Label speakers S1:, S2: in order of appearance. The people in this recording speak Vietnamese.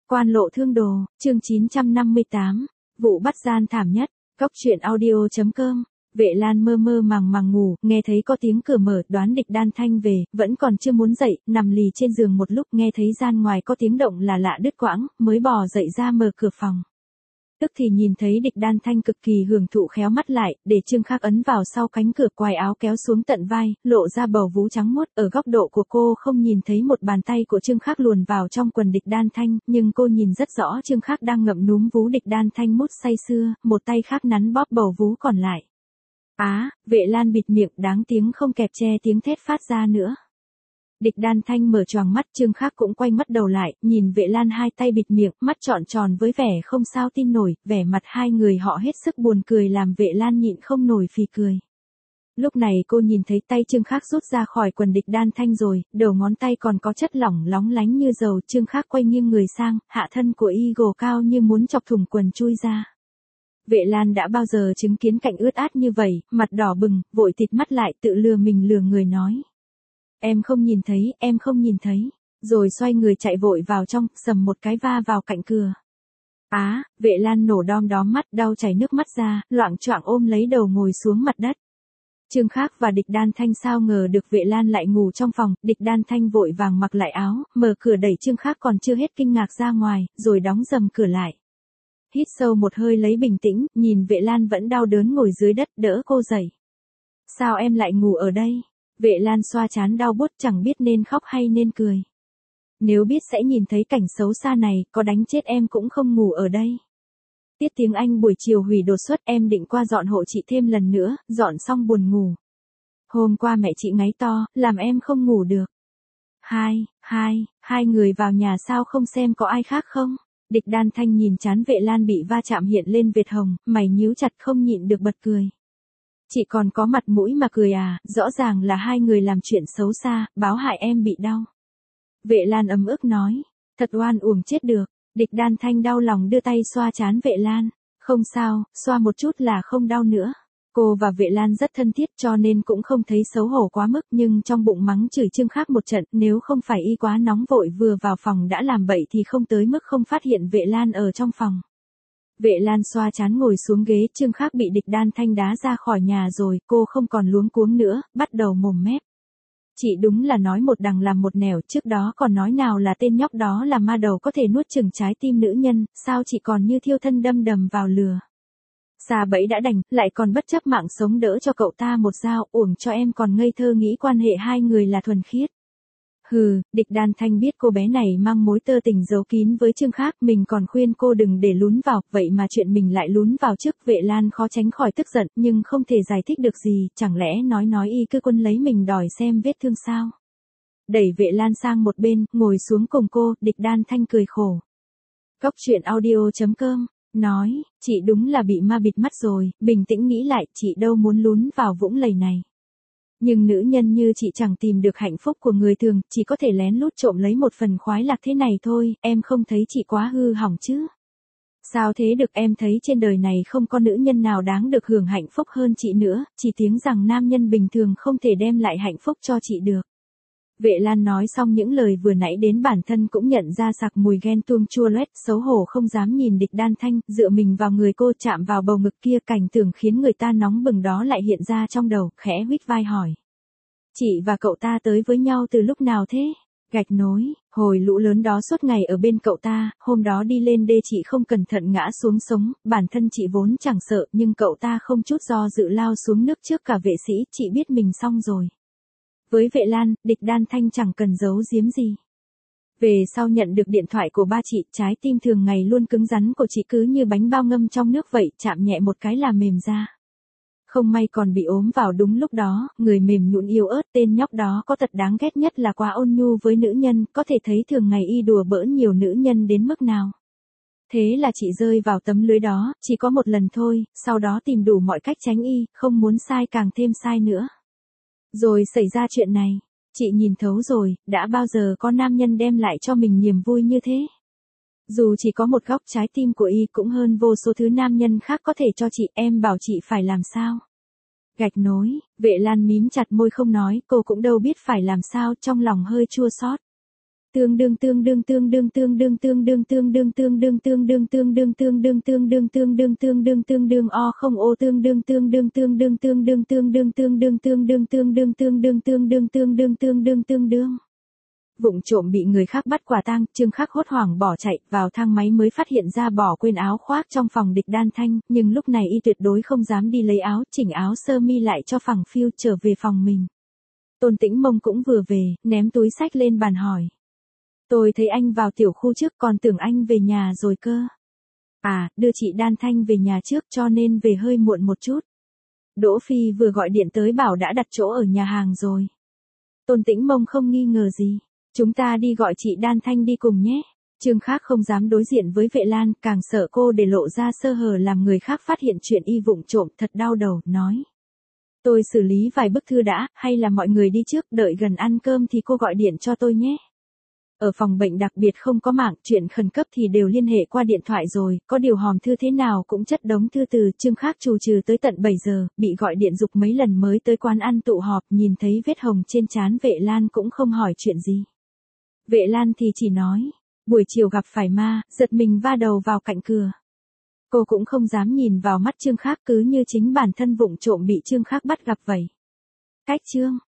S1: Quan lộ thương đồ, chương 958, vụ bắt gian thảm nhất, Cóc truyện audio.com. Vệ Lan mơ mơ màng ngủ, nghe thấy có tiếng cửa mở, đoán Địch Đan Thanh về, vẫn còn chưa muốn dậy, nằm lì trên giường một lúc nghe thấy gian ngoài có tiếng động là lạ đứt quãng, mới bò dậy ra mở cửa phòng. Tức thì nhìn thấy Địch Đan Thanh cực kỳ hưởng thụ khéo mắt lại, để Trương Khắc ấn vào sau cánh cửa, quai áo kéo xuống tận vai, lộ ra bầu vú trắng muốt. Ở góc độ của cô không nhìn thấy một bàn tay của Trương Khắc luồn vào trong quần Địch Đan Thanh, nhưng cô nhìn rất rõ Trương Khắc đang ngậm núm vú Địch Đan Thanh mút say sưa, một tay khác nắn bóp bầu vú còn lại. Vệ Lan bịt miệng, đáng tiếng không kẹp che tiếng thét phát ra nữa. Địch Đan Thanh mở choàng mắt, Trương Khắc cũng quay mắt đầu lại, nhìn Vệ Lan hai tay bịt miệng, mắt tròn tròn với vẻ không sao tin nổi, vẻ mặt hai người họ hết sức buồn cười làm Vệ Lan nhịn không nổi phì cười. Lúc này cô nhìn thấy tay Trương Khắc rút ra khỏi quần Địch Đan Thanh rồi, đầu ngón tay còn có chất lỏng lóng lánh như dầu. Trương Khắc quay nghiêng người sang, hạ thân của y gồ cao như muốn chọc thủng quần chui ra. Vệ Lan đã bao giờ chứng kiến cảnh ướt át như vậy, mặt đỏ bừng, vội tịt mắt lại tự lừa mình lừa người nói. Em không nhìn thấy, em không nhìn thấy. Rồi xoay người chạy vội vào trong, sầm một cái va vào cạnh cửa. Vệ Lan nổ đom đóm mắt, đau chảy nước mắt ra, loạng choạng ôm lấy đầu ngồi xuống mặt đất. Trương Khắc và Địch Đan Thanh sao ngờ được Vệ Lan lại ngủ trong phòng. Địch Đan Thanh vội vàng mặc lại áo, mở cửa đẩy Trương Khắc còn chưa hết kinh ngạc ra ngoài, rồi đóng rầm cửa lại. Hít sâu một hơi lấy bình tĩnh, nhìn Vệ Lan vẫn đau đớn ngồi dưới đất, đỡ cô dậy. Sao em lại ngủ ở đây? Vệ Lan xoa trán đau buốt, chẳng biết nên khóc hay nên cười. Nếu biết sẽ nhìn thấy cảnh xấu xa này, có đánh chết em cũng không ngủ ở đây. Tiết tiếng Anh buổi chiều hủy đột xuất, em định qua dọn hộ chị thêm lần nữa, dọn xong buồn ngủ. Hôm qua mẹ chị ngáy to, làm em không ngủ được. Hai người vào nhà sao không xem có ai khác không? Địch Đan Thanh nhìn trán Vệ Lan bị va chạm hiện lên vệt hồng, mày nhíu chặt không nhịn được bật cười. Chị còn có mặt mũi mà cười à, rõ ràng là hai người làm chuyện xấu xa, báo hại em bị đau. Vệ Lan ấm ức nói, thật oan uổng chết được. Địch Đan Thanh đau lòng đưa tay xoa trán Vệ Lan, không sao, xoa một chút là không đau nữa. Cô và Vệ Lan rất thân thiết cho nên cũng không thấy xấu hổ quá mức, nhưng trong bụng mắng chửi Trương Khắc một trận, nếu không phải y quá nóng vội vừa vào phòng đã làm bậy thì không tới mức không phát hiện Vệ Lan ở trong phòng. Vệ Lan xoa trán ngồi xuống ghế, Trương Khắc bị Địch Đan Thanh đá ra khỏi nhà rồi, cô không còn luống cuống nữa, bắt đầu mồm mép. Chị đúng là nói một đằng làm một nẻo, trước đó còn nói nào là tên nhóc đó là ma đầu có thể nuốt chửng trái tim nữ nhân, sao chị còn như thiêu thân đâm đầm vào lừa. Xa bẫy đã đành, lại còn bất chấp mạng sống đỡ cho cậu ta một dao, uổng cho em còn ngây thơ nghĩ quan hệ hai người là thuần khiết. Địch Đan Thanh biết cô bé này mang mối tơ tình giấu kín với Trương Khắc, mình còn khuyên cô đừng để lún vào, vậy mà chuyện mình lại lún vào trước. Vệ Lan khó tránh khỏi tức giận, nhưng không thể giải thích được gì, chẳng lẽ nói y cứ quân lấy mình đòi xem vết thương sao? Đẩy Vệ Lan sang một bên, ngồi xuống cùng cô, Địch Đan Thanh cười khổ. Cóc truyện audio.com nói, chị đúng là bị ma bịt mắt rồi, bình tĩnh nghĩ lại, chị đâu muốn lún vào vũng lầy này. Nhưng nữ nhân như chị chẳng tìm được hạnh phúc của người thường, chỉ có thể lén lút trộm lấy một phần khoái lạc thế này thôi, em không thấy chị quá hư hỏng chứ? Sao thế được, em thấy trên đời này không có nữ nhân nào đáng được hưởng hạnh phúc hơn chị nữa, chỉ tiếng rằng nam nhân bình thường không thể đem lại hạnh phúc cho chị được. Vệ Lan nói xong những lời vừa nãy đến bản thân cũng nhận ra sặc mùi ghen tuông chua loét, xấu hổ không dám nhìn Địch Đan Thanh, dựa mình vào người cô chạm vào bầu ngực kia, cảnh tượng khiến người ta nóng bừng đó lại hiện ra trong đầu, khẽ huýt vai hỏi. Chị và cậu ta tới với nhau từ lúc nào thế? Gạch nối, hồi lũ lớn đó suốt ngày ở bên cậu ta, hôm đó đi lên đê chị không cẩn thận ngã xuống sống, bản thân chị vốn chẳng sợ, nhưng cậu ta không chút do dự lao xuống nước trước cả vệ sĩ, chị biết mình xong rồi. Với Vệ Lan, Địch Đan Thanh chẳng cần giấu giếm gì. Về sau nhận được điện thoại của ba chị, trái tim thường ngày luôn cứng rắn của chị cứ như bánh bao ngâm trong nước vậy, chạm nhẹ một cái là mềm ra. Không may còn bị ốm vào đúng lúc đó, người mềm nhũn yếu ớt, tên nhóc đó có tật đáng ghét nhất là quá ôn nhu với nữ nhân, có thể thấy thường ngày y đùa bỡn nhiều nữ nhân đến mức nào. Thế là chị rơi vào tấm lưới đó, chỉ có một lần thôi, sau đó tìm đủ mọi cách tránh y, không muốn sai càng thêm sai nữa. Rồi xảy ra chuyện này, chị nhìn thấu rồi, đã bao giờ có nam nhân đem lại cho mình niềm vui như thế. Dù chỉ có một góc trái tim của y cũng hơn vô số thứ nam nhân khác có thể cho chị, em bảo chị phải làm sao? Gạch nối, Vệ Lan mím chặt môi không nói, cô cũng đâu biết phải làm sao, trong lòng hơi chua xót. Tương đương tương đương tương đương tương đương tương đương tương đương tương đương tương đương tương đương tương đương tương đương tương đương tương đương tương đương o không ô tương đương tương đương tương đương tương đương tương đương tương đương tương đương tương đương tương đương tương đương tương đương tương đương tương đương. Vụng trộm bị người khác bắt quả tang, Trương Khắc hốt hoảng bỏ chạy, vào thang máy mới phát hiện ra bỏ quên áo khoác trong phòng Địch Đan Thanh, nhưng lúc này y tuyệt đối không dám đi lấy áo, chỉnh áo sơ mi lại cho phẳng phiu trở về phòng mình. Tôn Tĩnh Mông cũng vừa về, ném túi xách lên bàn hỏi. Tôi thấy anh vào tiểu khu trước còn tưởng anh về nhà rồi cơ. À, đưa chị Đan Thanh về nhà trước cho nên về hơi muộn một chút. Đỗ Phi vừa gọi điện tới bảo đã đặt chỗ ở nhà hàng rồi. Tôn Tĩnh Mông không nghi ngờ gì. Chúng ta đi gọi chị Đan Thanh đi cùng nhé. Trương Khắc không dám đối diện với Vệ Lan, càng sợ cô để lộ ra sơ hở làm người khác phát hiện chuyện y vụng trộm, thật đau đầu, nói. Tôi xử lý vài bức thư đã, hay là mọi người đi trước, đợi gần ăn cơm thì cô gọi điện cho tôi nhé. Ở phòng bệnh đặc biệt không có mạng, chuyện khẩn cấp thì đều liên hệ qua điện thoại rồi, có điều hòm thư thế nào cũng chất đống thư từ. Trương Khắc trù trừ tới tận 7 giờ, bị gọi điện giục mấy lần mới tới quán ăn tụ họp, nhìn thấy vết hồng trên trán Vệ Lan cũng không hỏi chuyện gì. Vệ Lan thì chỉ nói, buổi chiều gặp phải ma, giật mình va đầu vào cạnh cửa. Cô cũng không dám nhìn vào mắt Trương Khắc, cứ như chính bản thân vụng trộm bị Trương Khắc bắt gặp vậy. Cách chương